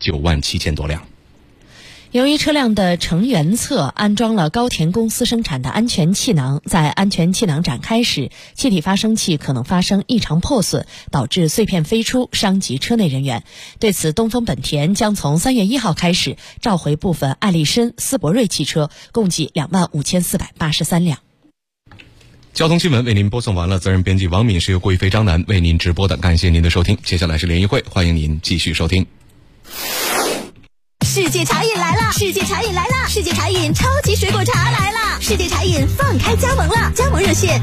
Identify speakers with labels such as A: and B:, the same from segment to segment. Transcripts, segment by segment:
A: 97000多辆。
B: 由于车辆的乘员侧安装了高田公司生产的安全气囊，在安全气囊展开时，气体发生器可能发生异常破损，导致碎片飞出，伤及车内人员。对此，东风本田将从3月1号开始召回部分艾力绅、斯铂瑞汽车，共计25483辆。
A: 交通新闻为您播送完了，责任编辑王敏，是由郭一飞、张楠为您直播的，感谢您的收听。接下来是联谊会，欢迎您继续收听。
C: 世界茶饮来了！世界茶饮来了！世界茶饮超级水果茶来了！世界茶饮放开加盟了，加盟热线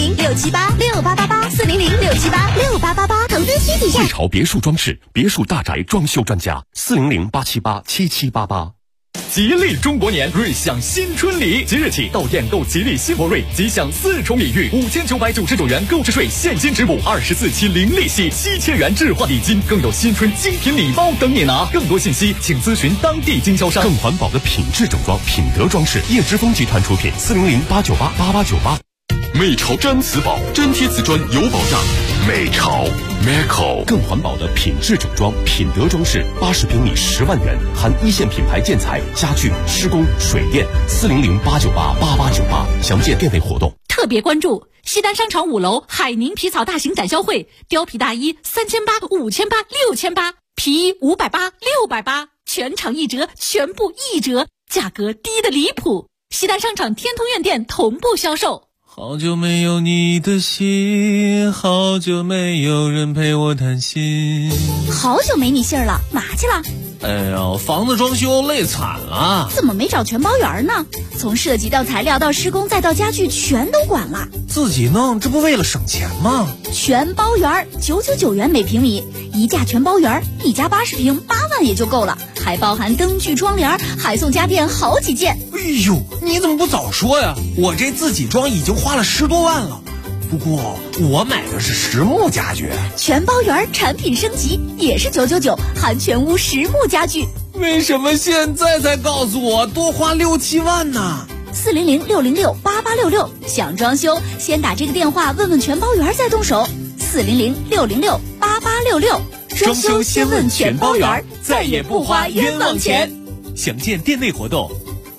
C: 400-678-6888，400-678-6888，投资需体验。
D: 瑞潮别墅装饰，别墅大宅装修专家，400-878-7788。
E: 吉利中国年，瑞享新春礼，即日起到店购吉利新博瑞，即享4重礼遇，5999元购置税现金支付，24期零利息，7000元置换礼金，更有新春精品礼包等你拿。更多信息请咨询当地经销商。
D: 更环保的品质整装，品德装饰，叶之峰集团出品，400-898-8898。美潮毡瓷宝，粘贴瓷砖有保障。美潮 Meco 更环保的品质整装，品德装饰，80平米10万元，含一线品牌建材、家具、施工、水电，400-898-8898，详见店内活动。
F: 特别关注西单商场5楼海宁皮草大型展销会，貂皮大衣3800、5800、6800，皮衣580、680，全场1折，全部1折，价格低得离谱。西单商场天通苑店同步销售。
G: 好久没有你的信，好久没有人陪我谈心。
C: 好久没你信儿了，嘛去了？
G: 哎呀，房子装修累惨了。
C: 怎么没找全包圆呢？从设计到材料到施工再到家具全都管了。
G: 自己弄，这不为了省钱吗？
C: 全包圆，999元每平米，一价全包圆，一家80平8万也就够了，还包含灯具窗帘，还送家电好几件。
G: 哎呦，你怎么不早说呀？我这自己装已经花了10多万了。不过我买的是实木家具，
C: 全包圆产品升级也是999，含全屋实木家具。
G: 为什么现在才告诉我多花6、7万呢
C: ？400-606-8866，想装修先打这个电话问问全包圆再动手。400-606-8866，
G: 装修先问全包圆，再也不花冤枉钱。详见店内活动。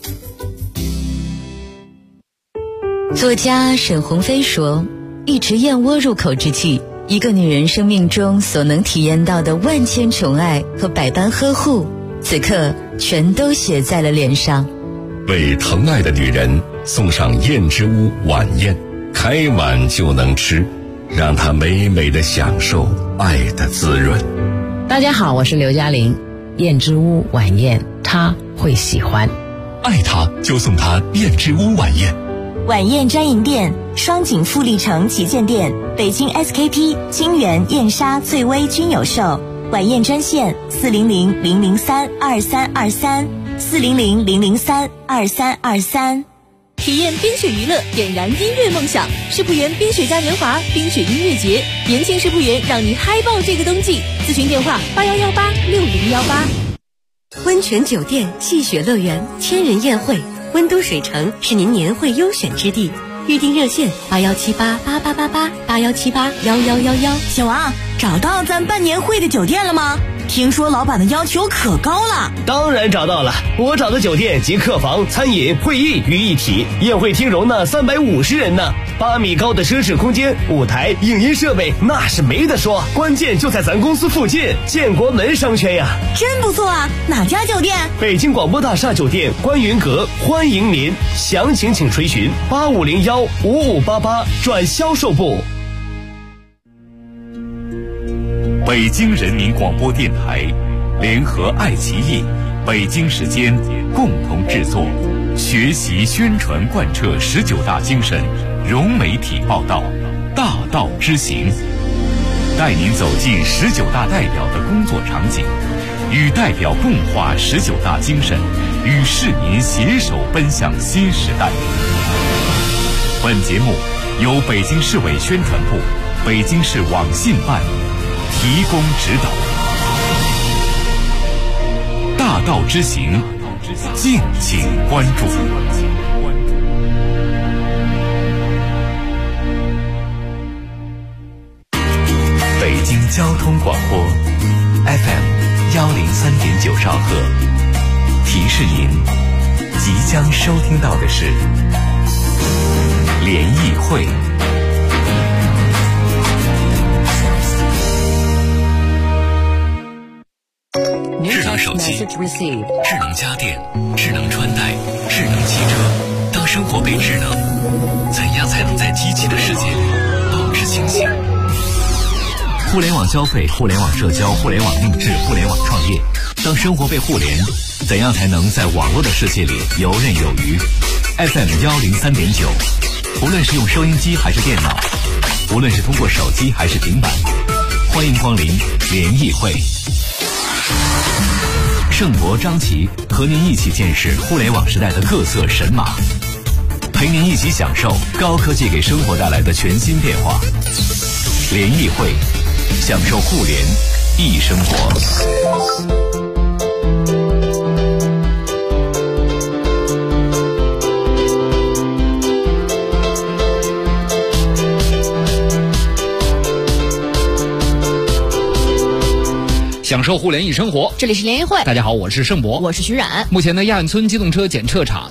H: 作家沈鸿飞说，一池燕窝入口之际，一个女人生命中所能体验到的万千宠爱和百般呵护，此刻全都写在了脸上。
D: 为疼爱的女人送上燕之屋晚宴，开碗就能吃，让她美美的享受爱的滋润。
I: 大家好，我是刘嘉玲。燕之屋晚宴，她会喜欢。
D: 爱她就送她燕之屋晚宴。
J: 晚宴专营店：双井富力城旗舰店、北京 SKP、金源、燕莎、最微均有售。晚宴专线400-003-2323，400-003-2323。
F: 体验冰雪娱乐，点燃音乐梦想。世仆园冰雪嘉年华冰雪音乐节，年轻世仆园让你嗨爆这个冬季。咨询电话81186018。
K: 温泉酒店、戏雪乐园、千人宴会，温都水城是您年会优选之地。预订热线81788888，81781111。
J: 小王，找到咱办年会的酒店了吗？听说老板的要求可高了。
L: 当然找到了，我找的酒店集客房、餐饮、会议于一体，宴会厅容纳350人呢，8米高的奢侈空间，舞台、影音设备那是没得说，关键就在咱公司附近，建国门商圈呀。
J: 真不错啊，哪家酒店？
L: 北京广播大厦酒店观云阁，欢迎您，详情请垂询8501-5588转销售部。
M: 北京人民广播电台联合爱奇艺、北京时间共同制作，学习宣传贯彻19大精神，融媒体报道，大道之行，带您走进19大代表的工作场景，与代表共话19大精神，与市民携手奔向新时代。本节目由北京市委宣传部、北京市网信办提供指导。大道之行，敬请关注。北京交通广播 FM10。 103.9兆赫。提示您，即将收听到的是联谊会。智能手机、智能家电、智能穿戴、智能汽车，当生活被智能，怎样才能在机器的世界里保持清醒？互联网消费、互联网社交、互联网定制、互联网创业，当生活被互联，怎样才能在网络的世界里游刃有余？ FM 103.9，无论是用收音机还是电脑，无论是通过手机还是平板，欢迎光临联谊会。盛博、张琪和您一起见识互联网时代的各色神马，陪您一起享受高科技给生活带来的全新变化。联谊会，享受互联易生活。
N: 享受互联易生活，
B: 这里是联谊会。
N: 大家好，我是盛博，
B: 我是徐冉。
N: 目前呢，亚运村机动车检测厂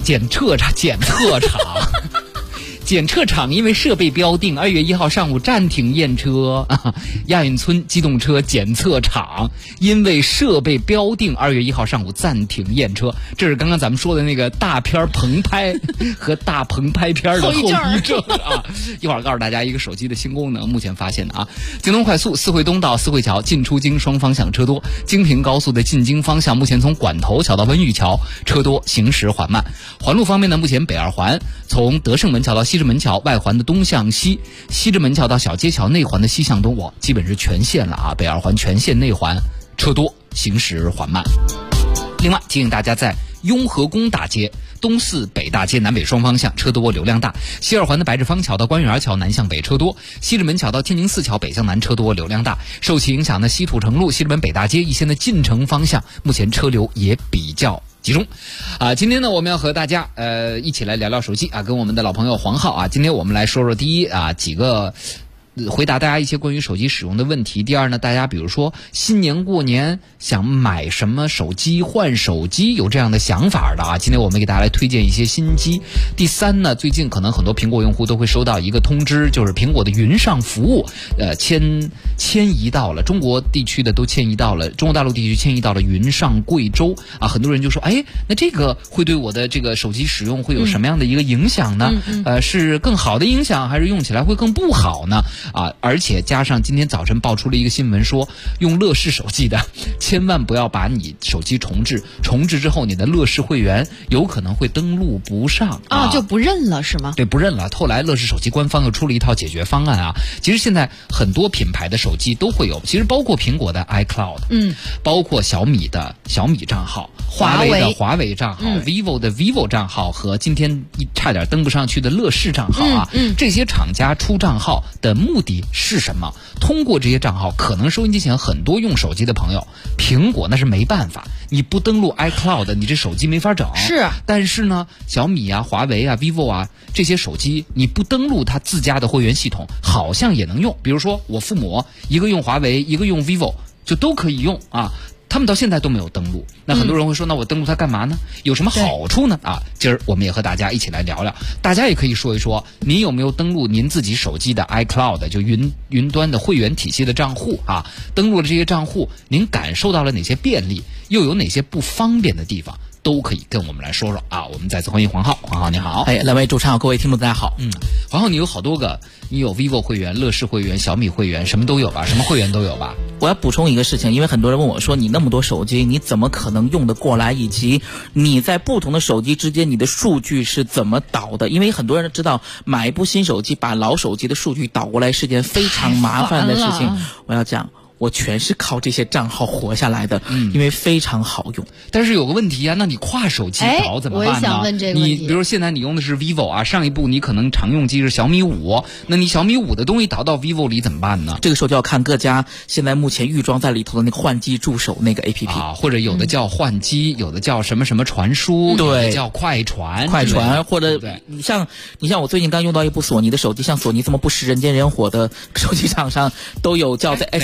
N: 检测厂因为设备标定，2月1号上午暂停验车。亚运村机动车检测厂因为设备标定，2月1号上午暂停验车。这是刚刚咱们说的那个大片棚拍和大棚拍片的后遗症啊！一会儿告诉大家一个手机的新功能，目前发现的啊。京东快速四惠东到四惠桥进出京双方向车多，京平高速的进京方向目前从管头桥到温榆桥车多，行驶缓慢。环路方面呢，目前北二环从德胜门桥到西直门桥外环的东向西，西直门桥到小街桥内环的西向东，基本是全线了啊！北二环全线内环车多，行驶缓慢。另外提醒大家，在雍和宫大街、东四北大街南北双方向车多流量大，西二环的白纸坊桥到官园桥南向北车多，西直门桥到天宁寺桥北向南车多流量大。受其影响的西土城路、西直门北大街一线的进城方向，目前车流也比较集中啊。今天呢，我们要和大家一起来聊聊手机啊，跟我们的老朋友黄浩啊，今天我们来说说第一啊几个回答大家一些关于手机使用的问题。第二呢，大家比如说新年过年想买什么手机、换手机，有这样的想法的啊，今天我们给大家来推荐一些新机。第三呢，最近可能很多苹果用户都会收到一个通知，就是苹果的云上服务迁移到了中国地区的，都迁移到了中国大陆地区，迁移到了云上贵州啊。很多人就说，哎，那这个会对我的这个手机使用会有什么样的一个影响呢？是更好的影响，还是用起来会更不好呢？啊，而且加上今天早晨爆出了一个新闻说，用乐视手机的千万不要把你手机重置之后，你的乐视会员有可能会登录不上
B: 啊，就不认了是吗？
N: 对，不认了。后来乐视手机官方又出了一套解决方案啊。其实现在很多品牌的手机都会有，其实包括苹果的 iCloud，包括小米的小米账号，华为的华为账号，vivo 的 vivo 账号和今天差点登不上去的乐视账号啊。这些厂家出账号的目的是什么？通过这些账号，可能收音机前很多用手机的朋友，苹果那是没办法，你不登录 iCloud， 你这手机没法整。
B: 是，
N: 但是呢，小米啊、华为啊、vivo 啊这些手机，你不登录它自家的会员系统，好像也能用。比如说我父母一个用华为，一个用 vivo， 就都可以用啊。他们到现在都没有登录，那很多人会说，那我登录它干嘛呢？有什么好处呢？啊，今儿我们也和大家一起来聊聊，大家也可以说一说，您有没有登录您自己手机的 iCloud， 就云端的会员体系的账户啊？登录了这些账户，您感受到了哪些便利，又有哪些不方便的地方？都可以跟我们来说说啊！我们再次欢迎黄浩，黄浩你好。
O: 两位主持人好，各位听众大家好。
N: 黄浩，你有好多个，你有 vivo 会员、乐视会员、小米会员，什么都有吧？什么会员都有吧？
O: 我要补充一个事情，因为很多人问我说，你那么多手机，你怎么可能用得过来？以及你在不同的手机之间，你的数据是怎么导的？因为很多人知道，买一部新手机，把老手机的数据导过来是件非常麻烦的事情。我要讲。我全是靠这些账号活下来的，因为非常好用。
N: 但是有个问题啊，那你跨手机导怎么办呢？
B: 我也想问这个问题。
N: 你比如说现在你用的是 vivo 啊，上一部你可能常用机是小米5，那你小米5的东西导到 vivo 里怎么办呢？
O: 这个时候就要看各家现在目前预装在里头的那个换机助手那个 APP
N: 啊，或者有的叫换机，有的叫什么什么传输，
O: 对，
N: 有的叫快传，
O: 或者你像我最近刚用到一部索尼的手机，像索尼这么不食人间烟火的手机厂商都有叫在 S Pair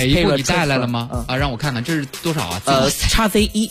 N: 带来了吗？让我看看，这是多少啊
O: ？XZ1。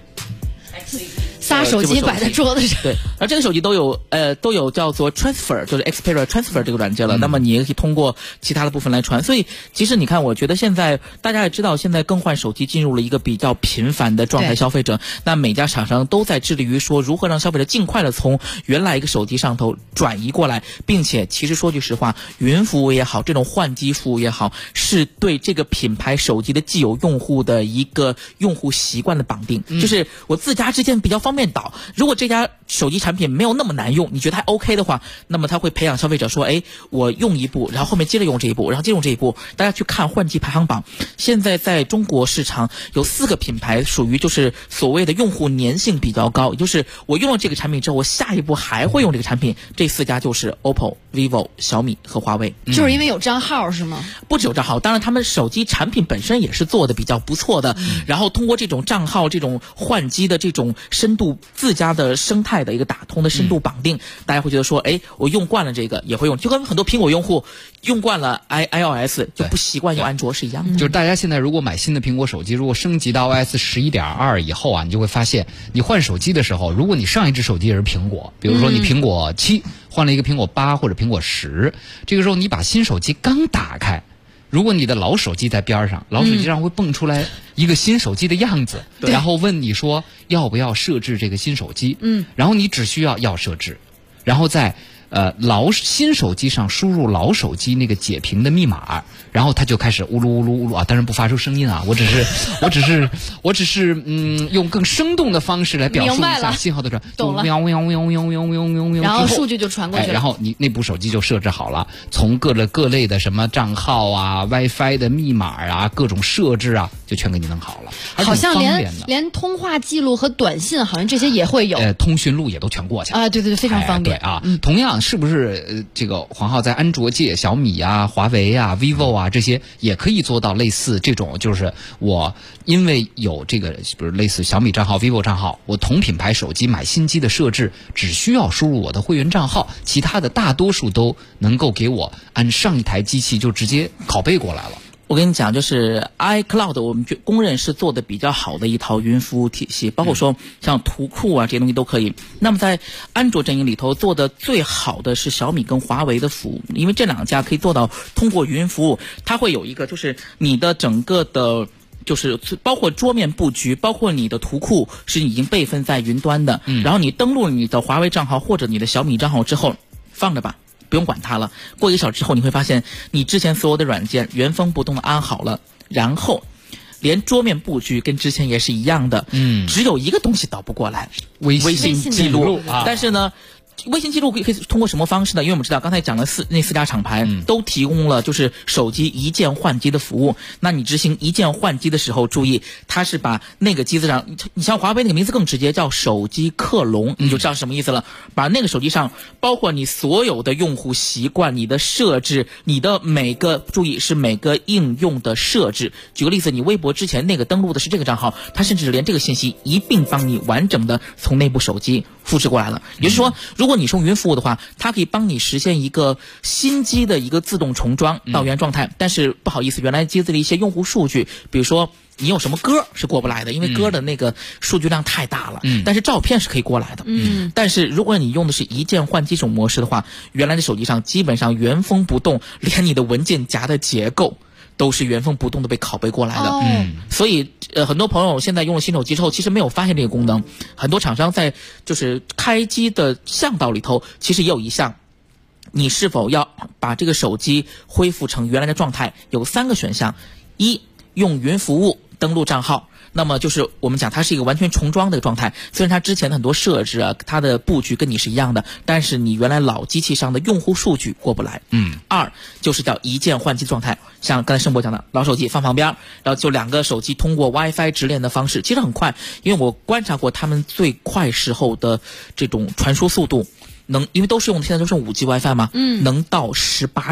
B: 仨手机摆在桌子上，
O: 对，而这个手机都有叫做 Transfer， 就是 Xperia Transfer 这个软件了。那么你也可以通过其他的部分来传。所以其实你看，我觉得现在大家也知道，现在更换手机进入了一个比较频繁的状态，消费者那每家厂商都在致力于说如何让消费者尽快的从原来一个手机上头转移过来，并且其实说句实话，云服务也好，这种换机服务也好，是对这个品牌手机的既有用户的一个用户习惯的绑定，就是我自家之间比较方便导。如果这家手机产品没有那么难用，你觉得还 OK 的话，那么它会培养消费者说，哎，我用一步，然后后面接着用这一步，然后接着用这一步。大家去看换机排行榜，现在在中国市场有4个品牌属于就是所谓的用户粘性比较高，也就是我用了这个产品之后，我下一步还会用这个产品。这4家就是 OPPO、vivo、小米和华为。
B: 就是因为有账号是吗？
O: 不只有账号，当然他们手机产品本身也是做的比较不错的，然后通过这种账号、这种换机的这种深度自家的生态的一个打通的深度绑定，大家会觉得说，哎，我用惯了这个也会用，就跟很多苹果用户用惯了 iOS 就不习惯用安卓是一样的。
N: 就是大家现在如果买新的苹果手机，如果升级到 iOS 11.2以后啊，你就会发现，你换手机的时候，如果你上一只手机也是苹果，比如说你苹果7换了一个苹果8或者苹果10，这个时候你把新手机刚打开，如果你的老手机在边上，老手机上会蹦出来一个新手机的样子，然后问你说要不要设置这个新手机，然后你只需要设置，然后在新手机上输入老手机那个解屏的密码，然后它就开始呜噜呜噜呜噜啊，当然不发出声音啊，我只是用更生动的方式来表述一下信号的转，
B: 懂了，
N: 喵喵喵喵喵喵喵喵，
B: 然后数据就传过去了，
N: 然后你那部手机就设置好了，从各类的什么账号啊、WiFi 的密码啊、各种设置啊，就全给你弄好了，
B: 好像连通话记录和短信好像这些也会有，
N: 通讯录也都全过去了啊，
B: 对，非常方便
N: 啊。同样是不是这个黄浩在安卓界，小米啊、华为啊、vivo 啊这些也可以做到类似这种，就是我因为有这个，比如类似小米账号、vivo 账号，我同品牌手机买新机的设置，只需要输入我的会员账号，其他的大多数都能够给我按上一台机器就直接拷贝过来了。
O: 我跟你讲，就是 iCloud 我们公认是做的比较好的一套云服务体系，包括说像图库啊这些东西都可以。那么在安卓阵营里头做的最好的是小米跟华为的服务，因为这2家可以做到通过云服务，它会有一个就是你的整个的就是包括桌面布局，包括你的图库是已经备份在云端的，然后你登录你的华为账号或者你的小米账号之后放着吧，不用管它了。过1个小时之后，你会发现你之前所有的软件原封不动的安好了，然后连桌面布局跟之前也是一样的，只有一个东西导不过来，微信记录。但是呢，微信记录可以通过什么方式呢？因为我们知道刚才讲的那4家厂牌都提供了就是手机一键换机的服务。那你执行一键换机的时候，注意它是把那个机子上，你像华为那个名字更直接，叫手机克隆，你就知道什么意思了。把那个手机上包括你所有的用户习惯、你的设置、你的每个，注意是每个应用的设置。举个例子，你微博之前那个登录的是这个账号，它甚至连这个信息一并帮你完整的从那部手机复制过来了。也就是说，如果你是用云服务的话，它可以帮你实现一个新机的一个自动重装到原状态，但是不好意思，原来机子的一些用户数据，比如说你有什么歌是过不来的，因为歌的那个数据量太大了，但是照片是可以过来的。但是如果你用的是一键换机这种模式的话，原来的手机上基本上原封不动，连你的文件夹的结构都是原封不动的被拷贝过来的。所以很多朋友现在用了新手机之后，其实没有发现这个功能。很多厂商在就是开机的向导里头，其实也有一项，你是否要把这个手机恢复成原来的状态，有3个选项：一，用云服务登录账号。那么就是我们讲它是一个完全重装的状态，虽然它之前的很多设置啊，它的布局跟你是一样的，但是你原来老机器上的用户数据过不来。2就是叫一键换机状态，像刚才盛博讲的，老手机放旁边，然后就2个手机通过 WiFi 直连的方式，其实很快，因为我观察过他们最快时候的这种传输速度。因为现在都是用5G WiFi 嘛，能到18兆。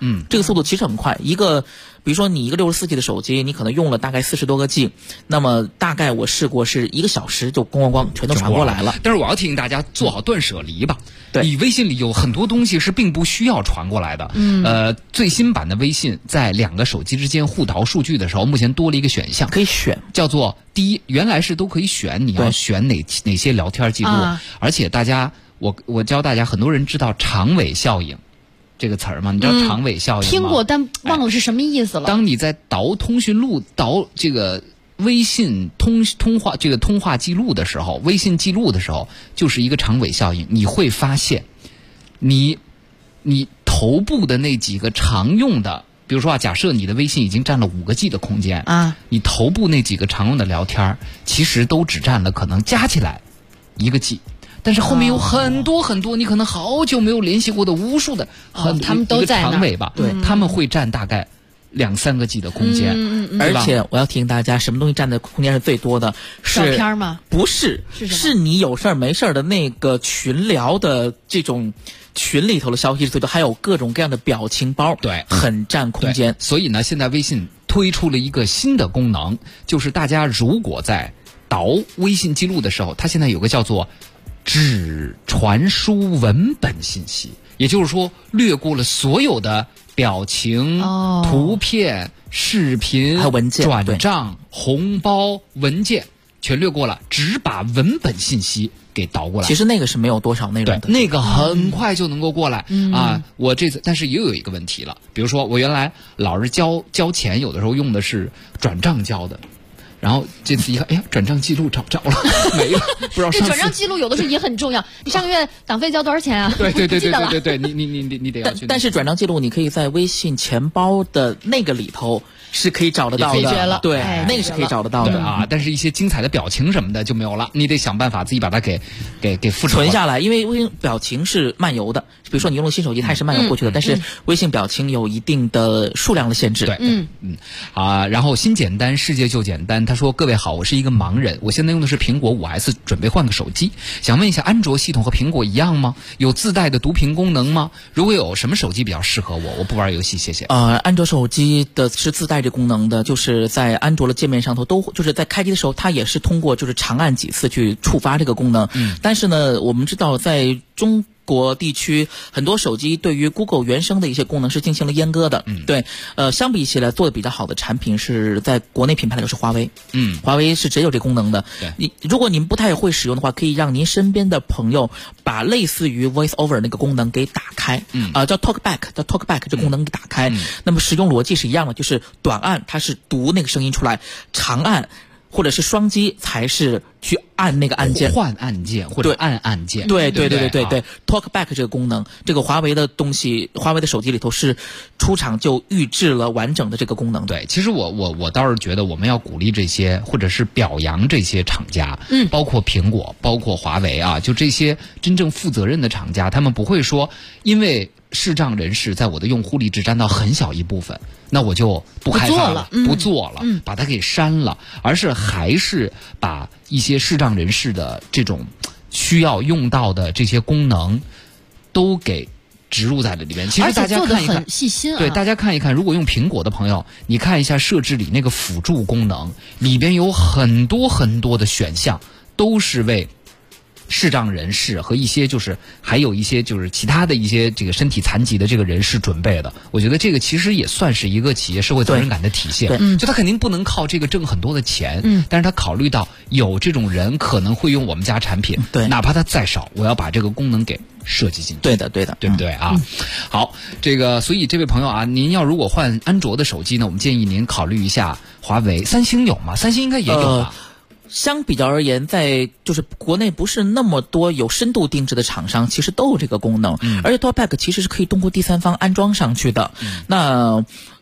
O: 这个速度其实很快。比如说你一个64G 的手机，你可能用了大概40多个 G， 那么大概我试过是1个小时就咣咣咣全都传过来了。
N: 但是我要提醒大家做好断舍离吧。
O: 对，
N: 你微信里有很多东西是并不需要传过来的。最新版的微信在2个手机之间互导数据的时候，目前多了一个选项，
O: 可以选，
N: 叫做第一，原来是都可以选，你要选哪些聊天记录，而且大家，我教大家，很多人知道长尾效应这个词儿吗？你知道长尾效应吗？
B: 听过，但忘了是什么意思了。
N: 当你在导通讯录、导这个微信通话记录的时候，微信记录的时候，就是一个长尾效应。你会发现，你头部的那几个常用的，比如说假设你的微信已经占了5个 G 的空间你头部那几个常用的聊天，其实都只占了可能加起来1个 G。但是后面有很多很多你可能好久没有联系过的无数的，
B: 他们都在
N: 长尾吧，
O: 对，
N: 他们会占大概2-3个 G 的空间，
O: 而且我要提醒大家，什么东西占的空间是最多的？
B: 照片吗？
O: 不是，是你有事儿没事儿的那个群聊的这种群里头的消息是最多，还有各种各样的表情包，
N: 对，
O: 很占空间。
N: 所以呢，现在微信推出了一个新的功能，就是大家如果在导微信记录的时候，它现在有个叫做只传输文本信息，也就是说略过了所有的表情、图片、视频、
O: 还有文件、
N: 转账、红包、文件全略过了，只把文本信息给导过来。
O: 其实那个是没有多少内容的，
N: 那个很快就能够过来我这次，但是又有一个问题了，比如说我原来老是交钱，有的时候用的是转账交的。然后这次一看，哎呀，转账记录找不着了，没了，不知道。
B: 这转账记录有的时候也很重要。你上个月党费交多少钱啊？
N: 对，你得要去。
O: 但是转账记录你可以在微信钱包的那个里头是可以找得到的，对，那个是可以找得到的
N: 但是一些精彩的表情什么的就没有了，你得想办法自己把它给复制
O: 存下来，因为微信表情是漫游的，比如说你用了新手机，它也是漫游过去的，但是微信表情有一定的数量的限制。
N: 对，然后新简单，世界就简单。他说：“各位好，我是一个盲人，我现在用的是苹果5S，准备换个手机，想问一下，安卓系统和苹果一样吗？有自带的读屏功能吗？如果有，什么手机比较适合我？我不玩游戏，谢谢。”
O: 安卓手机的是自带这功能的，就是在安卓的界面上头就是在开机的时候，它也是通过就是长按几次去触发这个功能。但是呢，我们知道在中国地区很多手机对于 Google 原生的一些功能是进行了阉割的。对，相比起来做的比较好的产品是在国内品牌来说是华为。华为是只有这功能的。如果您不太会使用的话，可以让您身边的朋友把类似于 Voice Over 那个功能给打开，叫 Talkback 这功能给打开。那么使用逻辑是一样的，就是短按它是读那个声音出来，长按或者是双击才是去按那个按键，
N: 换按键或者按按键。
O: 对 Talkback 这个功能，这个华为的东西，华为的手机里头是出厂就预制了完整的这个功能。
N: 对，其实我倒是觉得我们要鼓励这些，或者是表扬这些厂家，包括苹果，包括华为就这些真正负责任的厂家，他们不会说因为视障人士在我的用户里只占到很小一部分，那我就不开发了，不做了，把它给删了，而是还是把一些视障人士的这种需要用到的这些功能都给植入在了里面。其实大家看一看，
B: 很细心
N: 对，大家看一看，如果用苹果的朋友，你看一下设置里那个辅助功能，里边有很多很多的选项，都是为视障人士和一些还有一些其他的一些这个身体残疾的这个人士准备的。我觉得这个其实也算是一个企业社会责任感的体现。就他肯定不能靠这个挣很多的钱，但是他考虑到有这种人可能会用我们家产品，哪怕他再少，我要把这个功能给设计进去。
O: 对的，对不
N: 对啊？好，所以这位朋友您要如果换安卓的手机呢，我们建议您考虑一下华为。三星有吗？三星应该也有吧。
O: 相比较而言，在国内不是那么多有深度定制的厂商，其实都有这个功能。而且 Talkback 其实是可以通过第三方安装上去的。那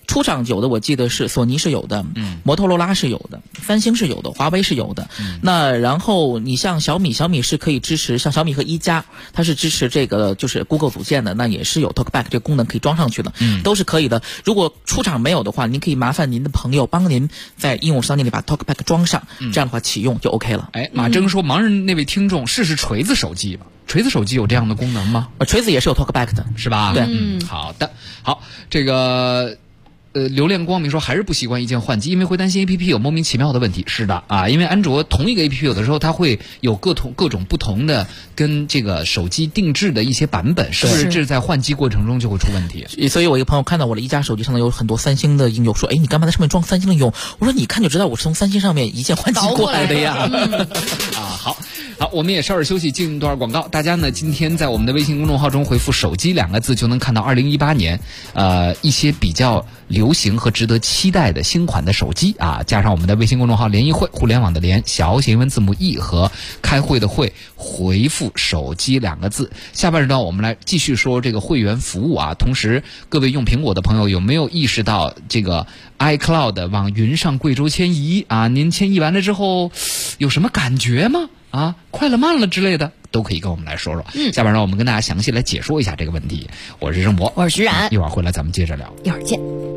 O: 出厂有的我记得是索尼是有的，摩托罗拉是有的，三星是有的，华为是有的。那然后你像小米是可以支持，像小米和一加，它是支持这个就是 Google 组件的，那也是有 TalkBack 这个功能可以装上去的，都是可以的。如果出厂没有的话，您可以麻烦您的朋友帮您在应用商店里把 TalkBack 装上，这样的话启用就 OK 了。
N: 马征说，盲人那位听众试试锤子手机吧。锤子手机有这样的功能吗？
O: 锤子也是有 TalkBack 的，
N: 是吧？
O: 对，
N: 好的，好，这个。留恋光明说还是不习惯一键换机，因为会担心 APP 有莫名其妙的问题。是的啊，因为安卓同一个 APP 有的时候它会有各种不同的跟这个手机定制的一些版本，是不是这在换机过程中就会出问题？
O: 所以我一个朋友看到我的一加手机上有很多三星的应用，说你干嘛在上面装三星的应用？我说你看就知道我是从三星上面一键换机过来的呀。
N: 好，我们也稍事休息，进段广告。大家呢今天在我们的微信公众号中回复手机2个字，就能看到2018年一些比较流行和值得期待的新款的手机啊，加上我们的微信公众号联谊会，互联网的联，小写英文字母 E 和开会的会，回复手机2个字。下半时段我们来继续说这个会员服务啊。同时各位用苹果的朋友有没有意识到这个 iCloud 往云上贵州迁移啊？您迁移完了之后有什么感觉吗？啊，快了慢了之类的都可以跟我们来说说。下边让我们跟大家详细来解说一下这个问题。我是郑博，
B: 我是徐冉，
N: 一会儿回来咱们接着聊，
B: 一会儿见。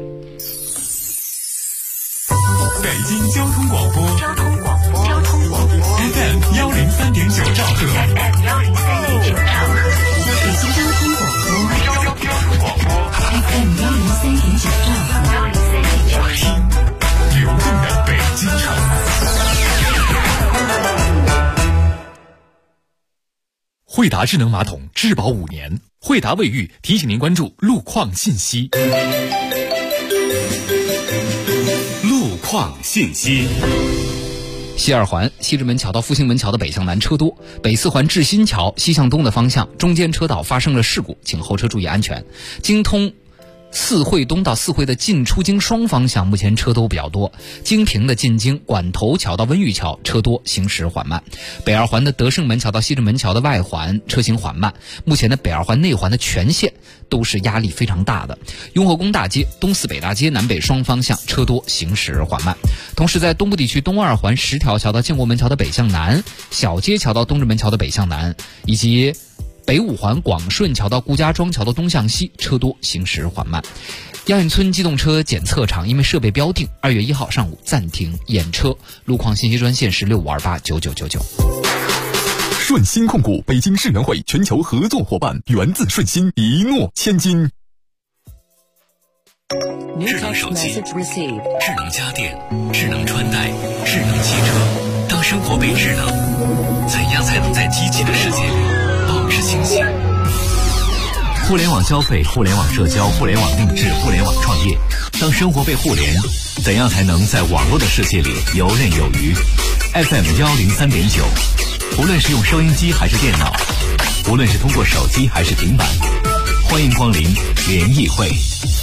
M: 北京交通广播FM 103.9兆赫，北京交通广播 FM 103.9兆赫，听流动的北京城。惠达智能马桶质保5年，惠达卫浴提醒您关注路况信息。路况信息。
N: 西二环西直门桥到复兴门桥的北向南车多，北四环至新桥西向东的方向中间车道发生了事故，请后车注意安全。京通四惠东到四惠的进出京双方向目前车都比较多，京平的进京管头桥到温榆桥车多，行驶缓慢。北二环的德胜门桥到西直门桥的外环车行缓慢，目前的北二环内环的全线都是压力非常大的。雍和宫大街东四北大街南北双方向车多，行驶缓慢。同时在东部地区东二环十条桥到建国门桥的北向南，小街桥到东直门桥的北向南，以及北五环广顺桥到顾家庄桥的东向西车多，行驶缓慢。亚运村机动车检测场因为设备标定，2月1号上午暂停验车。路况信息专线是65289999。
D: 顺鑫控股北京世园会全球合作伙伴，源自顺鑫，一诺千金。
M: 智能手机、智能家电、智能穿戴、智能汽车，当生活被智能，怎样才能在机器的世界里保持清醒？互联网消费、互联网社交、互联网定制、互联网创业，当生活被互联，怎样才能在网络的世界里游刃有余？ FM 103.9，无论是用收音机还是电脑，无论是通过手机还是平板，欢迎光临联谊会。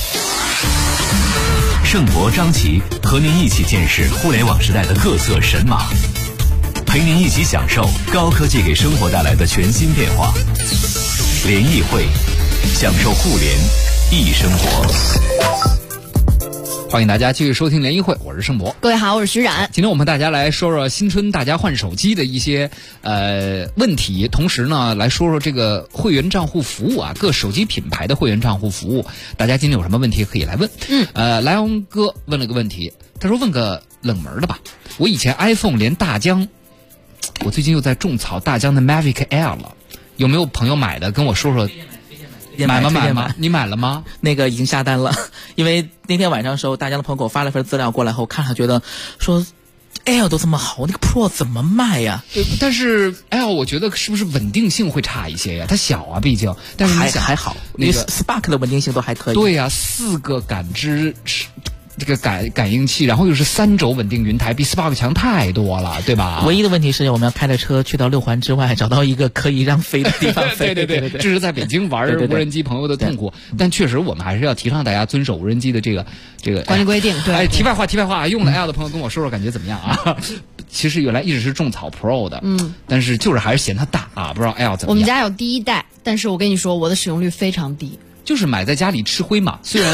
M: 盛博、张琪和您一起见识互联网时代的各色神马，陪您一起享受高科技给生活带来的全新变化。联谊会，享受互联易生活。
N: 欢迎大家继续收听联谊会，我是盛博。
B: 各位好，我是徐冉。
N: 今天我们大家来说说新春大家换手机的一些问题，同时呢来说说这个会员账户服务啊，各手机品牌的会员账户服务，大家今天有什么问题可以来问。莱昂哥问了个问题，他说问个冷门的吧，我以前 iPhone 连大疆，我最近又在种草大疆的 Mavic Air 了，有没有朋友买的跟我说说？买吗？你买了吗？
O: 那个已经下单了，因为那天晚上的时候，大家的朋友给我发了份资料过来后，看了觉得说 L 都这么好，那个 Pro 怎么卖呀？
N: 但是 L 我觉得是不是稳定性会差一些呀？它小啊，毕竟，但是你想
O: 还好，那个 Spark 的稳定性都还可以。
N: 对呀，4个感知。这个感应器，然后又是3轴稳定云台，比 Spark 强太多了，对吧？
O: 唯一的问题是我们要开着车去到6环之外，找到一个可以让飞的地方飞。
N: 对，这是在北京玩无人机朋友的痛苦。但确实，我们还是要提倡大家遵守无人机的这个
B: 管理规定。对，
N: 题外话啊，用了 L 的朋友跟我说说感觉怎么样啊？其实原来一直是种草 Pro 的，但是就是还是嫌它大啊，不知道 L 怎么样。
B: 我们家有第1代，但是我跟你说，我的使用率非常低。
N: 就是买在家里吃灰嘛，虽然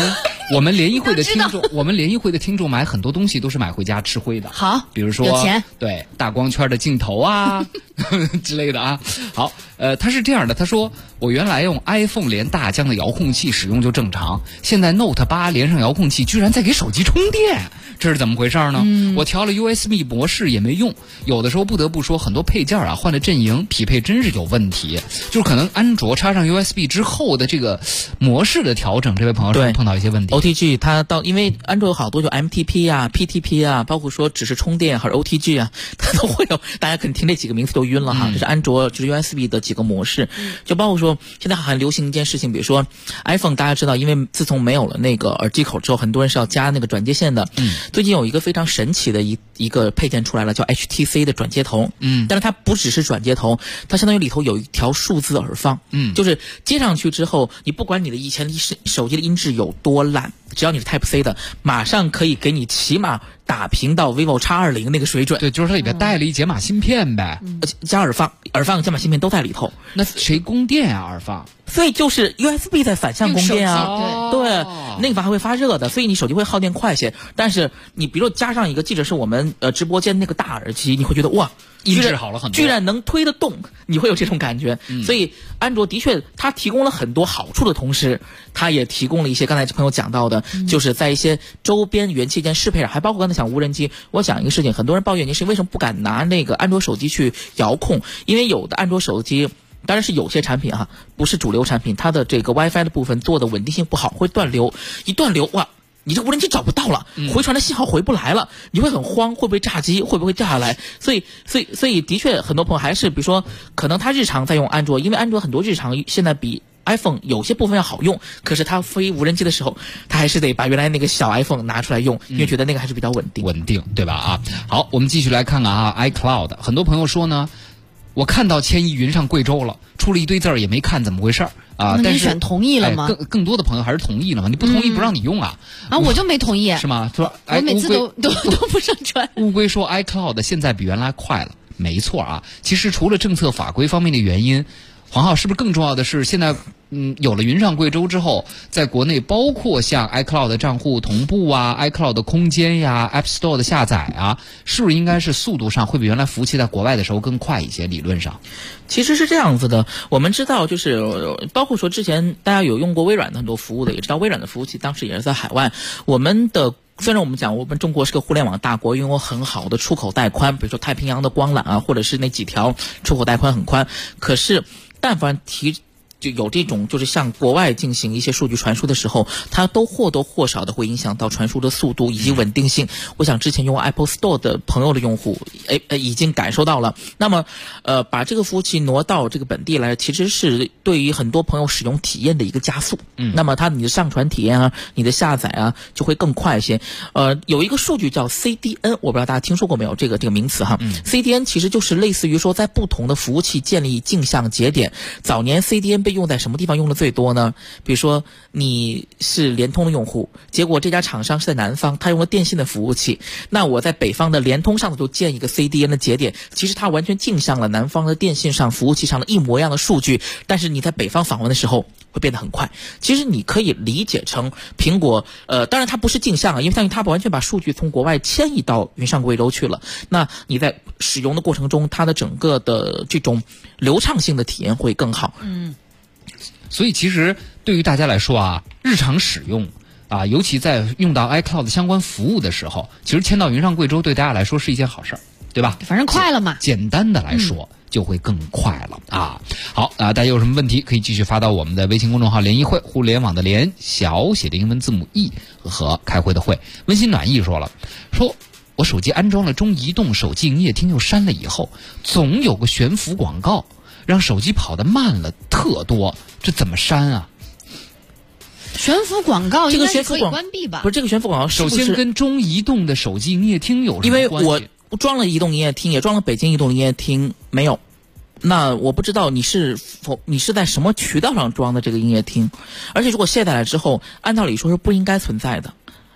N: 我们联谊会的听众买很多东西都是买回家吃灰的。
B: 好，
N: 比如说
B: 有钱，
N: 对大光圈的镜头啊之类的啊。好，他是这样的，他说我原来用 iPhone 连大疆的遥控器使用就正常，现在 Note 8连上遥控器居然在给手机充电，这是怎么回事呢？我调了 USB 模式也没用，有的时候不得不说很多配件啊换了阵营匹配真是有问题，就是可能安卓插上 USB 之后的这个模式的调整，这位朋友是碰到一些问题。
O: OTG 它因为安卓有好多就 MTP 啊 PTP 啊，包括说只是充电还是 OTG 啊，它都会有，大家可能听这几个名词都晕了哈。这是安卓就是 USB 的几个模式，就包括说现在很流行一件事情，比如说 iPhone 大家知道，因为自从没有了那个耳机口之后，很多人是要加那个转接线的。最近有一个非常神奇的一个配件出来了，叫 HTC 的转接头。但是它不只是转接头，它相当于里头有一条数字耳放。就是接上去之后，你不管你的以前手机的音质有多烂，只要你是 Type C 的，马上可以给你起码打平到 vivo X20 那个水准。
N: 对，就是它里边带了一解码芯片呗，
O: 加耳放解码芯片都在里头。
N: 那谁供电啊？耳放？
O: 所以就是 USB 在反向供电啊，对，那个反而会发热的，所以你手机会耗电快些。但是你比如加上一个，即使是我们直播间那个大耳机，你会觉得哇，
N: 音质好了很多，
O: 居然能推得动，你会有这种感觉。所以安卓的确它提供了很多好处的同时，它也提供了一些刚才朋友讲到的，就是在一些周边元器件适配上，还包括刚才讲无人机。我讲一个事情，很多人抱怨你是为什么不敢拿那个安卓手机去遥控，因为有的安卓手机当然是有些产品哈，不是主流产品，它的这个 WiFi 的部分做的稳定性不好，会断流。一断流，哇，你这个无人机找不到了，回传的信号回不来了，你会很慌，会不会炸机，会不会掉下来？所以的确，很多朋友还是比如说，可能他日常在用安卓，因为安卓很多日常现在比iPhone 有些部分要好用，可是它飞无人机的时候，它还是得把原来那个小 iPhone 拿出来用，因为觉得那个还是比较稳定，
N: 对吧？啊，好，我们继续来看看啊 ，iCloud， 很多朋友说呢。我看到千亿云上贵州了，出了一堆字儿也没看怎么回事啊？
B: 但是你选同意了吗？
N: 更多的朋友还是同意了吗？你不同意不让你用啊？
B: 我就没同意，
N: 是吗？说
B: 我每次都不上传。
N: 乌龟说 iCloud 现在比原来快了，没错啊。其实除了政策法规方面的原因，黄浩是不是更重要的是现在有了云上贵州之后，在国内包括像 iCloud 的账户同步啊 iCloud 的空间呀 App Store 的下载啊，是不是应该是速度上会比原来服务器在国外的时候更快一些？理论上
O: 其实是这样子的，我们知道就是包括说之前大家有用过微软的很多服务的，也知道微软的服务器当时也是在海外。我们的虽然我们讲我们中国是个互联网大国，拥有很好的出口带宽，比如说太平洋的光缆啊，或者是那几条出口带宽很宽，可是但凡就有这种就是向国外进行一些数据传输的时候，它都或多或少的会影响到传输的速度以及稳定性。我想之前用 Apple Store 的朋友的用户已经感受到了。那么把这个服务器挪到这个本地来，其实是对于很多朋友使用体验的一个加速。那么你的上传体验啊，你的下载啊就会更快一些。有一个数据叫 CDN， 我不知道大家听说过没有这个名词哈。CDN 其实就是类似于说在不同的服务器建立镜像节点。早年 CDN被用在什么地方用的最多呢？比如说你是联通的用户，结果这家厂商是在南方，他用了电信的服务器，那我在北方的联通上头就建一个 CDN 的节点，其实它完全镜像了南方的电信上服务器上的一模一样的数据，但是你在北方访问的时候会变得很快。其实你可以理解成苹果当然它不是镜像啊，因为相当于它完全把数据从国外迁移到云上贵州去了，那你在使用的过程中它的整个的这种流畅性的体验会更好。
N: 所以其实对于大家来说啊，日常使用啊，尤其在用到 iCloud 相关服务的时候，其实迁到云上贵州对大家来说是一件好事儿，对吧？
B: 反正快了嘛。
N: 简单的来说就会更快了啊。好啊，大家有什么问题可以继续发到我们的微信公众号联谊会，互联网的联，小写的英文字母 E 和开会的会。温馨暖意说我手机安装了中移动手机营业厅又删了以后，总有个悬浮广告让手机跑得慢了特多，这怎么删啊？
B: 悬浮广告
O: 这个悬浮
B: 可以关闭吧？
O: 不是这个悬浮广告
N: 首先跟中移动的手机营业厅有什么关系？
O: 因为我装了移动营业厅，也装了北京移动营业厅，没有。那我不知道你是在什么渠道上装的这个营业厅，而且如果卸载了之后，按道理说是不应该存在的。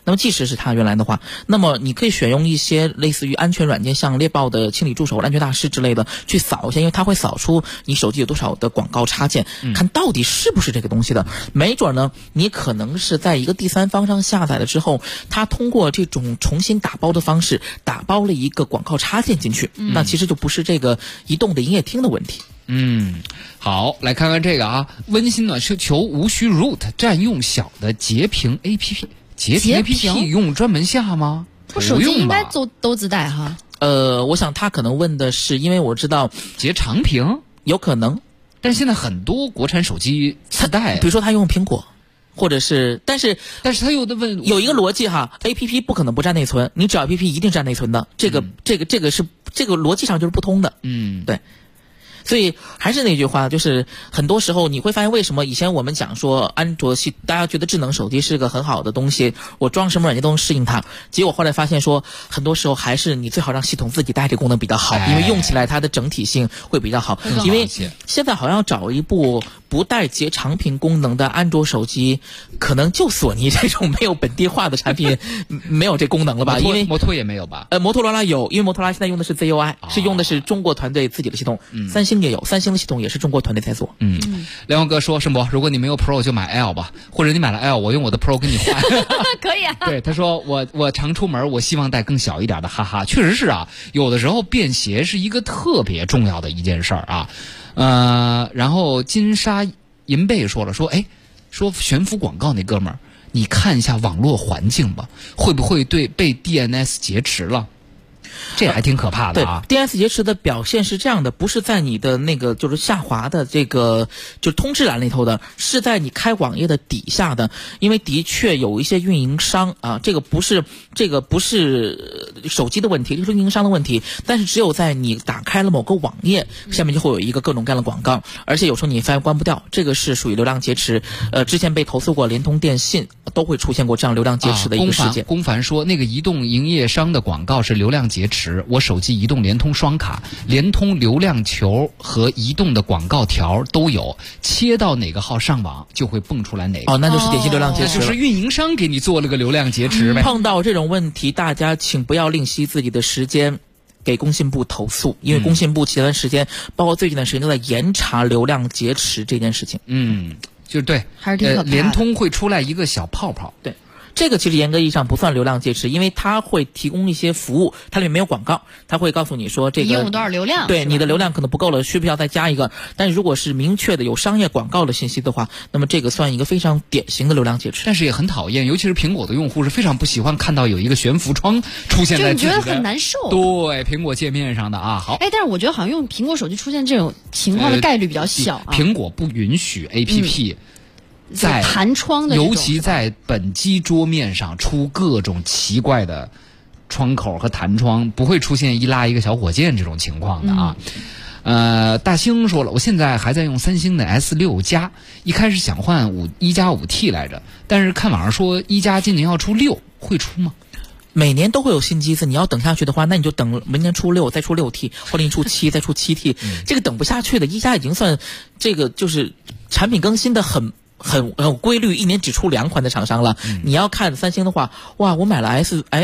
O: 那么即使是它原来的话，那么你可以选用一些类似于安全软件，像猎豹的清理助手、安全大师之类的去扫一下，因为它会扫出你手机有多少的广告插件，看到底是不是这个东西的。没准呢，你可能是在一个第三方上下载了之后，它通过这种重新打包的方式打包了一个广告插件进去，那其实就不是这个移动的营业厅的问题。
N: 好，来看看这个啊，温馨暖求无需 root 占用小的截屏 APP。截屏 APP 用专门下吗？
B: 我手机应该都自带哈。
O: 我想他可能问的是，因为我知道
N: 截长屏
O: 有可能，
N: 但是现在很多国产手机自带，
O: 比如说他用苹果，或者是，但是
N: 他有的问
O: 有一个逻辑哈 ，APP 不可能不占内存，你只要 APP 一定占内存的，这个是这个逻辑上就是不通的。对。所以还是那句话，就是很多时候你会发现，为什么以前我们讲说安卓系，大家觉得智能手机是个很好的东西，我装什么软件都能适应它。结果后来发现说，很多时候还是你最好让系统自己带这个功能比较好，因为用起来它的整体性会比较好。因为现在好像找一部不带截长屏功能的安卓手机，可能就索尼这种没有本地化的产品没有这功能了吧？因为
N: 摩托也没有吧？
O: 摩托罗拉有，因为摩托罗拉现在用的是 ZUI，是用的是中国团队自己的系统。三星也有，三星的系统也是中国团队在做。
N: 梁王哥说，申博，如果你没有 Pro 就买 L 吧，或者你买了 L， 我用我的 Pro 跟你换。
B: 可以啊。
N: 对，他说我常出门，我希望带更小一点的，哈哈，确实是啊，有的时候便携是一个特别重要的一件事儿啊。然后金沙银贝说了，说悬浮广告那哥们儿，你看一下网络环境吧，会不会被 DNS 劫持了？这还挺可怕的啊。
O: 对 ，DNS 劫持的表现是这样的，不是在你的那个就是下滑的这个就是通知栏里头的，是在你开网页的底下的。因为的确有一些运营商啊，这个不是手机的问题，这是运营商的问题。但是只有在你打开了某个网页，下面就会有一个各种各样的广告，而且有时候你发现关不掉，这个是属于流量劫持。之前被投诉过，联通、电信都会出现过这样流量劫持的一个事件。
N: 龚凡说，那个移动营业商的广告是流量劫持，我手机移动、联通双卡，联通流量球和移动的广告条都有，切到哪个号上网就会蹦出来哪个。
O: 那就是典型流量劫持，
N: 就是运营商给你做了个流量劫持呗。
O: 碰到这种问题，大家请不要吝惜自己的时间给工信部投诉，因为工信部前段时间，包括最近的时间都在严查流量劫持这件事情。
N: 就是对，
B: 还是挺可怕的。
N: 联通会出来一个小泡泡。
O: 对。这个其实严格意义上不算流量劫持，因为它会提供一些服务，它里面没有广告，它会告诉你说这个
B: 用多少流量，
O: 对，你的流量可能不够了，需不需要再加一个？但是如果是明确的有商业广告的信息的话，那么这个算一个非常典型的流量劫持。
N: 但是也很讨厌，尤其是苹果的用户是非常不喜欢看到有一个悬浮窗出现在自己的，
B: 就觉得很难受。
N: 对，苹果界面上的啊，好。
B: 但是我觉得好像用苹果手机出现这种情况的概率比较小啊。
N: 苹果不允许 APP。在
B: 弹窗的，
N: 尤其在本机桌面上出各种奇怪的窗口和弹窗，不会出现一拉一个小火箭这种情况的啊。大兴说了，我现在还在用三星的 S6 加，一开始想换1+5T 来着，但是看网上说1加今年要出6，会出吗？
O: 每年都会有新机子，你要等下去的话，那你就等明年出6，再出6T，或者你出7，再出7T。这个等不下去的1加已经算这个就是产品更新的很规律，一年只出2款的厂商了。你要看三星的话，哇，我买了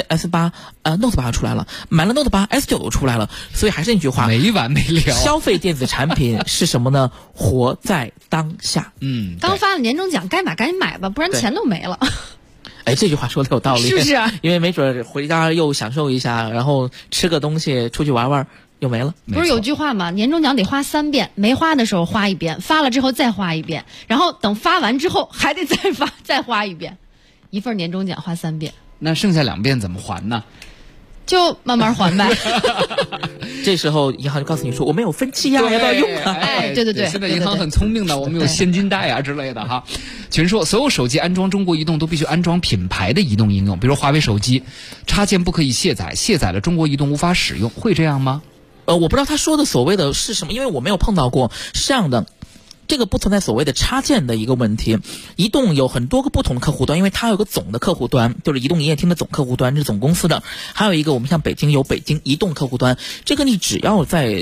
O: S8 Note 8出来了，买了 Note 8 S9 又出来了。所以还是那句话，
N: 没完没了。
O: 消费电子产品是什么呢？活在当下。
B: 刚发了年终奖，该买赶紧买吧，不然钱都没了。
O: 这句话说的有道理，
B: 是不是？
O: 因为没准回家又享受一下，然后吃个东西，出去玩玩。又没了。
B: 不是有句话吗？年终奖得花3遍，没花的时候花1遍，发了之后再花1遍，然后等发完之后还得再花1遍，一份年终奖花3遍。
N: 那剩下2遍怎么还呢？
B: 就慢慢还呗。
O: 这时候银行就告诉你说，我们有分期呀，要不要用啊？
B: 对，
N: 现在银行很聪明的，我们有现金贷啊之类的哈。群说所有手机安装中国移动都必须安装品牌的移动应用，比如华为手机插件不可以卸载，卸载了中国移动无法使用，会这样吗？
O: 我不知道他说的所谓的是什么，因为我没有碰到过。是这样的，这个不存在所谓的插件的一个问题。移动有很多个不同的客户端，因为它有个总的客户端，就是移动营业厅的总客户端，这是总公司的。还有一个我们像北京有北京移动客户端，这个你只要在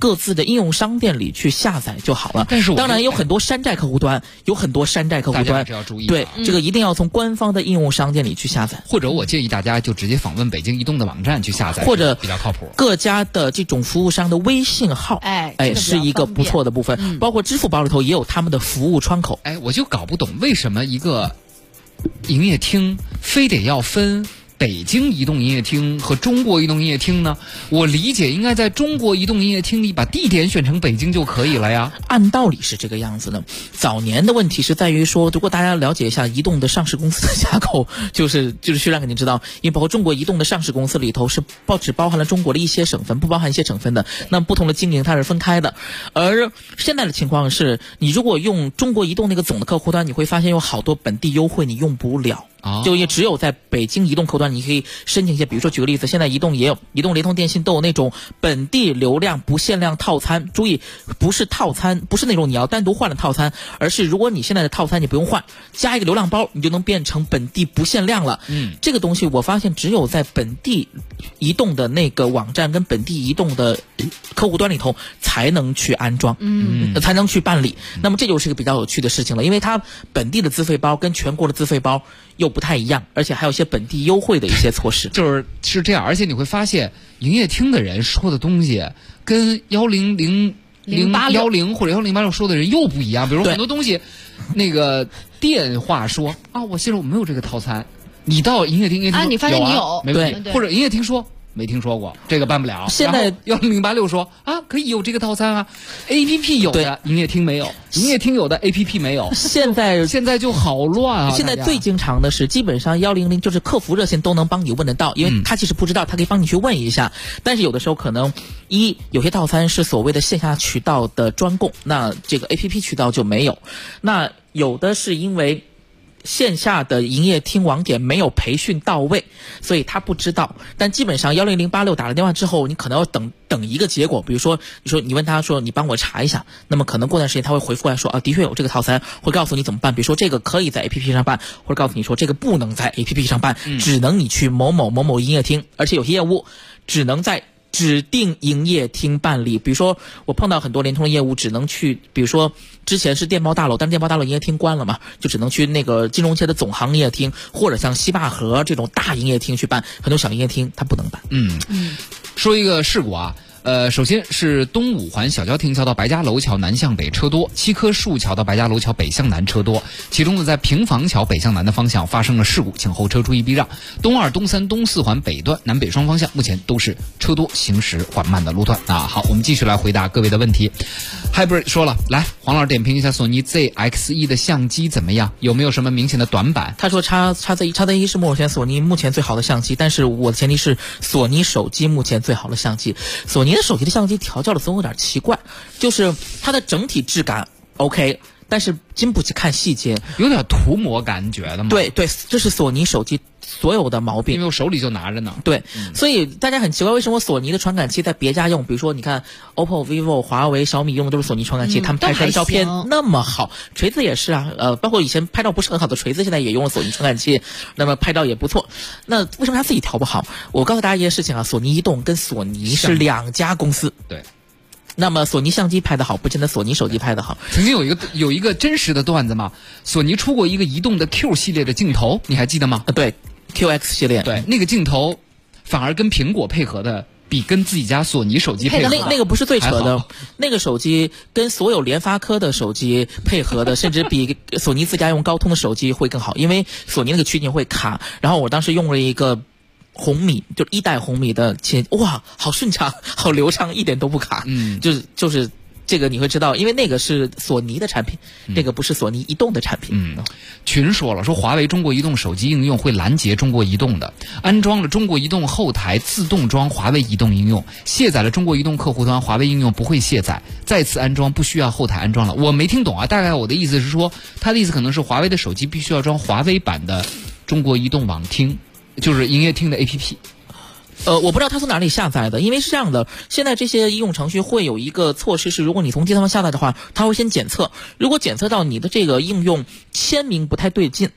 O: 各自的应用商店里去下载就好了。
N: 但是
O: 当然有很多山寨客户端，
N: 大家是要注意
O: 对，这个一定要从官方的应用商店里去下载，
N: 或者我建议大家就直接访问北京移动的网站去下载，
O: 或者
N: 比较靠谱。
O: 各家的这种服务商的微信号，是一个不错的部分，包括支付宝里头也有他们的服务窗口。
N: 我就搞不懂为什么一个营业厅非得要分北京移动营业厅和中国移动营业厅呢？我理解应该在中国移动营业厅里把地点选成北京就可以了呀。
O: 按道理是这个样子的。早年的问题是在于说，如果大家了解一下移动的上市公司的架构，就是薛亮肯定知道，因为包括中国移动的上市公司里头是只包含了中国的一些省份，不包含一些省份的，那不同的经营它是分开的。而现在的情况是，你如果用中国移动那个总的客户端，你会发现有好多本地优惠你用不了。就也只有在北京移动客户端你可以申请一些，比如说举个例子，现在移动也有，移动、联通、电信都有那种本地流量不限量套餐。注意，不是套餐，不是那种你要单独换的套餐，而是如果你现在的套餐你不用换，加一个流量包，你就能变成本地不限量了。这个东西我发现只有在本地移动的那个网站跟本地移动的客户端里头才能去安装，才能去办理。那么这就是一个比较有趣的事情了，因为它本地的资费包跟全国的资费包又不太一样，而且还有一些本地优惠的一些措施。
N: 是这样，而且你会发现营业厅的人说的东西跟10010或者1086说的人又不一样。比如很多东西，那个电话说我现在我没有这个套餐，你到营业厅
B: 你发现你有，
N: 没问题。或者营业厅说没听说过，这个办不了。
O: 现在
N: 10086说可以有这个套餐啊 ，APP 有的，营业厅没有，营业厅有的 APP 没有。
O: 现在
N: 就好乱啊！
O: 现在最经常的是，基本上100就是客服热线都能帮你问得到，因为他其实不知道，他可以帮你去问一下。但是有的时候可能有些套餐是所谓的线下渠道的专供，那这个 APP 渠道就没有。那有的是因为线下的营业厅网点没有培训到位，所以他不知道。但基本上10086打了电话之后，你可能要等一个结果。比如说你问他说你帮我查一下，那么可能过段时间他会回复来说的确有这个套餐，会告诉你怎么办。比如说这个可以在 APP 上办，或者告诉你说这个不能在 APP 上办，只能你去某某某某营业厅，而且有些业务只能在指定营业厅办理。比如说我碰到很多联通的业务只能去，比如说之前是电报大楼，但是电报大楼营业厅关了嘛，就只能去那个金融街的总行营业厅，或者像西坝河这种大营业厅去办，很多小营业厅它不能办。
N: 说一个事故啊，首先是东五环小郊亭桥到白家楼桥南向北车多，七棵树桥到白家楼桥北向南车多，其中呢在平房桥北向南的方向发生了事故，请后车注意避让。东二、东三、东四环北段南北双方向目前都是车多行驶缓慢的路段好，我们继续来回答各位的问题。Hybrid 说了，来黄老师点评一下索尼 ZX-1 的相机怎么样，有没有什么明显的短板？
O: 他说X-Z1是目前索尼目前最好的相机，但是我的前提是索尼手机目前最好的相机。索尼的手机的相机调教的总有点奇怪，就是它的整体质感 OK， 但是经不起看细节，
N: 有点涂抹感觉的吗？
O: 对，这是索尼手机所有的毛病，
N: 因为我手里就拿着呢。
O: 对，所以大家很奇怪，为什么索尼的传感器在别家用，比如说你看 OPPO、vivo、华为、小米用的都是索尼传感器，他们拍出来的照片那么好。锤子也是包括以前拍照不是很好的锤子，现在也用了索尼传感器，那么拍照也不错。那为什么他自己调不好？我告诉大家一件事情索尼移动跟索尼是两家公司。
N: 对。
O: 那么索尼相机拍得好，不见得索尼手机拍得好。
N: 曾经有一个真实的段子嘛，索尼出过一个移动的 Q 系列的镜头，你还记得吗？
O: 对 ，QX 系列。
N: 对，那个镜头反而跟苹果配合的比跟自己家索尼手机配合
O: 那个不是最扯的，那个手机跟所有联发科的手机配合的，甚至比索尼自家用高通的手机会更好，因为索尼那个取景会卡。然后我当时用了一个红米，就1代红米的切，哇，好顺畅，好流畅，一点都不卡。就是这个你会知道，因为那个是索尼的产品，那个不是索尼移动的产品。
N: 群说了，说华为中国移动手机应用会拦截中国移动的，安装了中国移动后台自动装华为移动应用，卸载了中国移动客户端华为应用不会卸载，再次安装不需要后台安装了。我没听懂大概我的意思是说，他的意思可能是华为的手机必须要装华为版的中国移动网听，就是营业厅的 APP。
O: 我不知道他从哪里下载的，因为是这样的，现在这些应用程序会有一个措施是，如果你从第三方下载的话，他会先检测，如果检测到你的这个应用签名不太对劲，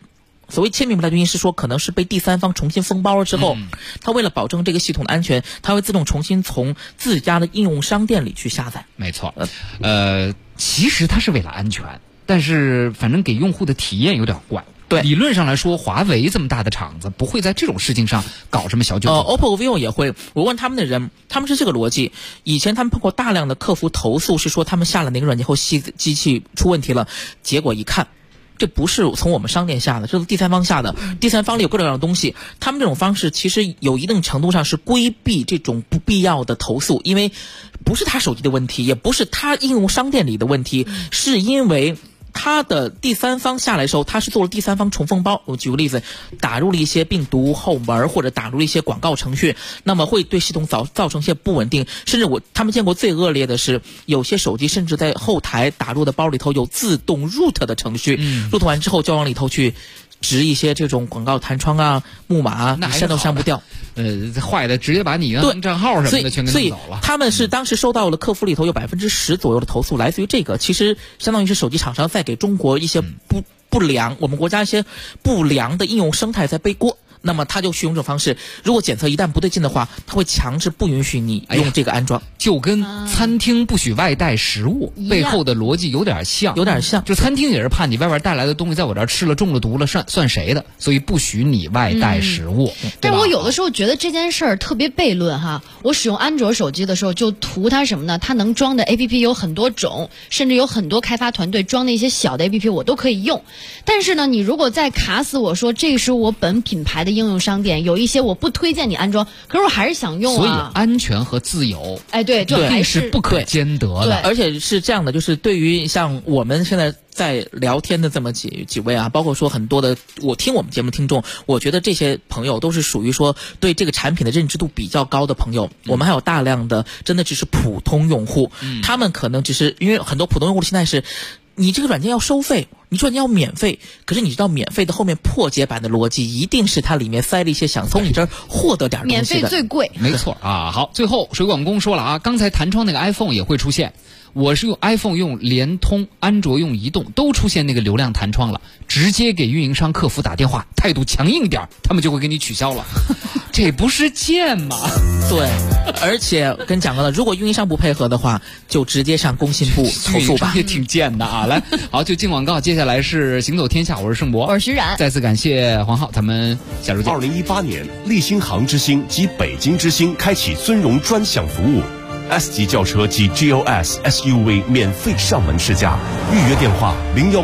O: 所谓千品不来的原因是说，可能是被第三方重新封包了之后，它为了保证这个系统的安全，它会自动重新从自家的应用商店里去下载。
N: 没错，其实它是为了安全，但是反正给用户的体验有点怪。
O: 对，
N: 理论上来说，华为这么大的厂子不会在这种事情上搞什么小九九。
O: OPPO、vivo 也会。我问他们的人，他们是这个逻辑。以前他们碰过大量的客服投诉，是说他们下了哪个软件后机器出问题了，结果一看，这不是从我们商店下的，这是第三方下的。第三方里有各种各样的东西，他们这种方式其实有一定程度上是规避这种不必要的投诉，因为不是他手机的问题，也不是他应用商店里的问题，是因为他的第三方下来的时候，他是做了第三方重封包。我举个例子，打入了一些病毒后门，或者打入了一些广告程序，那么会对系统造成一些不稳定。甚至他们见过最恶劣的是，有些手机甚至在后台打入的包里头有自动 root 的程序，root 完之后就往里头去植一些这种广告弹窗啊、木马啊，你删都删不掉。
N: 坏的直接把你银行账号什么的全给弄走了。
O: 他们是当时收到了客服里头有10%左右的投诉来自于这个，其实相当于是手机厂商在给中国一些不良，我们国家一些不良的应用生态在背锅。那么他就去用这种方式，如果检测一旦不对劲的话，他会强制不允许你用这个安装，
N: 就跟餐厅不许外带食物背后的逻辑有点像。就餐厅也是怕你外边带来的东西在我这儿吃了中了毒了，算谁的，所以不许你外带食物。
B: 但是我有的时候觉得这件事儿特别悖论哈。我使用安卓手机的时候就图它什么呢？它能装的 APP 有很多种，甚至有很多开发团队装的一些小的 APP 我都可以用。但是呢，你如果再卡死我说这是我本品牌的应用商店，有一些我不推荐你安装，可是我还是想用啊。
N: 所以安全和自由，
B: 对，这还
N: 是不可兼得的。
O: 而且是这样的，就是对于像我们现在在聊天的这么几位啊，包括说很多的我听我们节目听众，我觉得这些朋友都是属于说对这个产品的认知度比较高的朋友。我们还有大量的真的只是普通用户，他们可能只是因为很多普通用户的心态是，你这个软件要收费，你说你要免费，可是你知道免费的后面破解版的逻辑一定是它里面塞了一些想从你这儿获得点东西的。
B: 免费最贵，
N: 没错啊。好，最后水管工说了啊，刚才弹窗那个 iPhone 也会出现。我是用 iPhone 用联通，安卓用移动，都出现那个流量弹窗了，直接给运营商客服打电话，态度强硬点，他们就会给你取消了。这不是贱吗？
O: 对，而且跟你讲了，如果运营商不配合的话，就直接上工信部投诉吧。
N: 也挺贱的啊！来，好，就进广告，接下来是行走天下，我是盛博，
B: 我是徐冉，
N: 再次感谢黄浩，咱们下周见。
D: 2018年，立新航之星及北京之星开启尊荣专享服务。S 级轿车及 GLS SUV 免费上门试驾，预约电话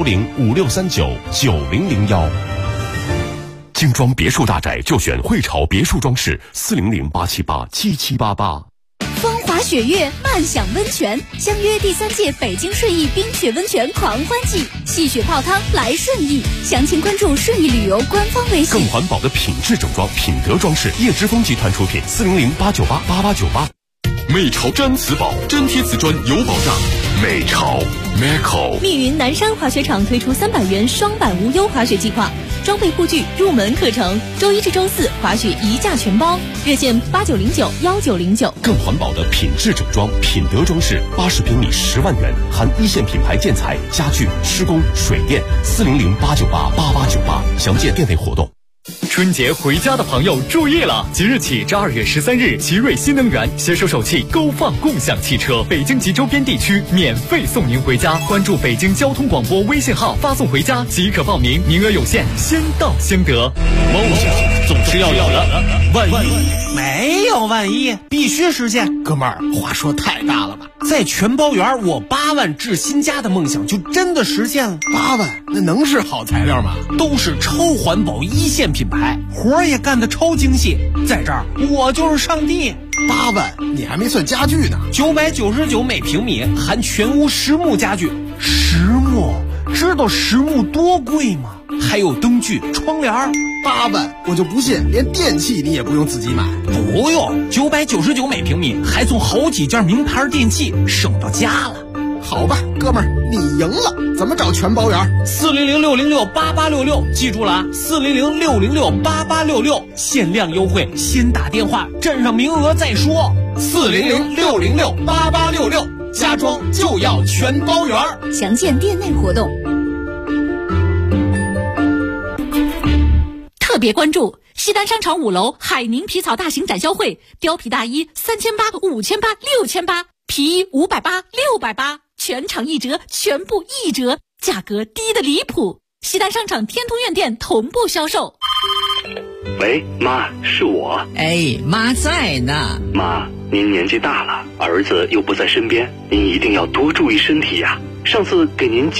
D: 01056399001。精装别墅大宅就选汇潮别墅装饰，400-878-7788。
C: 风华雪月，漫享温泉，相约第3届北京顺义冰雪温泉狂欢季，戏雪泡汤来顺义。详情关注顺义旅游官方微信。
D: 更环保的品质整装，品德装饰，叶之峰集团出品，400-898-8898。美潮毡瓷宝，真贴瓷砖有保障。美潮 Meco。
C: 密云南山滑雪场推出300元双板无忧滑雪计划，装备护具入门课程，周1至周4滑雪一价全包，热线89091909。
D: 更环保的品质整装，品德装饰，80平米10万元，含一线品牌建材、家具、施工、水电，400-898-8898。详见店内活动。
E: 春节回家的朋友注意了，即日起至2月13日，奇瑞新能源携手首汽勾放共享汽车，北京及周边地区免费送您回家。关注北京交通广播微信号，发送回家即可报名，名额有限，先到先得。梦想总是要有的，万一
G: 没有万一，必须实现。哥们儿，话说太大了吧？在全包园，我8万置新家的梦想就真的实现了。
P: 8万，那能是好材料吗？
G: 都是超环保一线品牌，活儿也干得超精细，在这儿我就是上帝。
P: 8万，你还没算家具呢。
G: 999每平米，含全屋实木家具。实木，知道实木多贵吗？还有灯具、窗帘。
P: 8万，我就不信连电器你也不用自己买。
G: 不用，999每平米，还送好几件名牌电器，省到家了。
P: 好吧，哥们儿，你赢了。怎么找全包园
G: ？400-606-8866，记住了啊，400-606-8866，限量优惠，先打电话，占上名额再说。
P: 400-606-8866，家装就要全包园。
C: 详见店内活动。
F: 别关注西单商场5楼海宁皮草大型展销会，貂皮大衣3800、5800、6800，皮衣580、680，全场1折，全部1折，价格低得离谱。西单商场天通苑店同步销售。
Q: 喂，妈，是我。
R: 哎，妈在呢。
Q: 妈，您年纪大了，儿子又不在身边，您一定要多注意身体呀。上次给您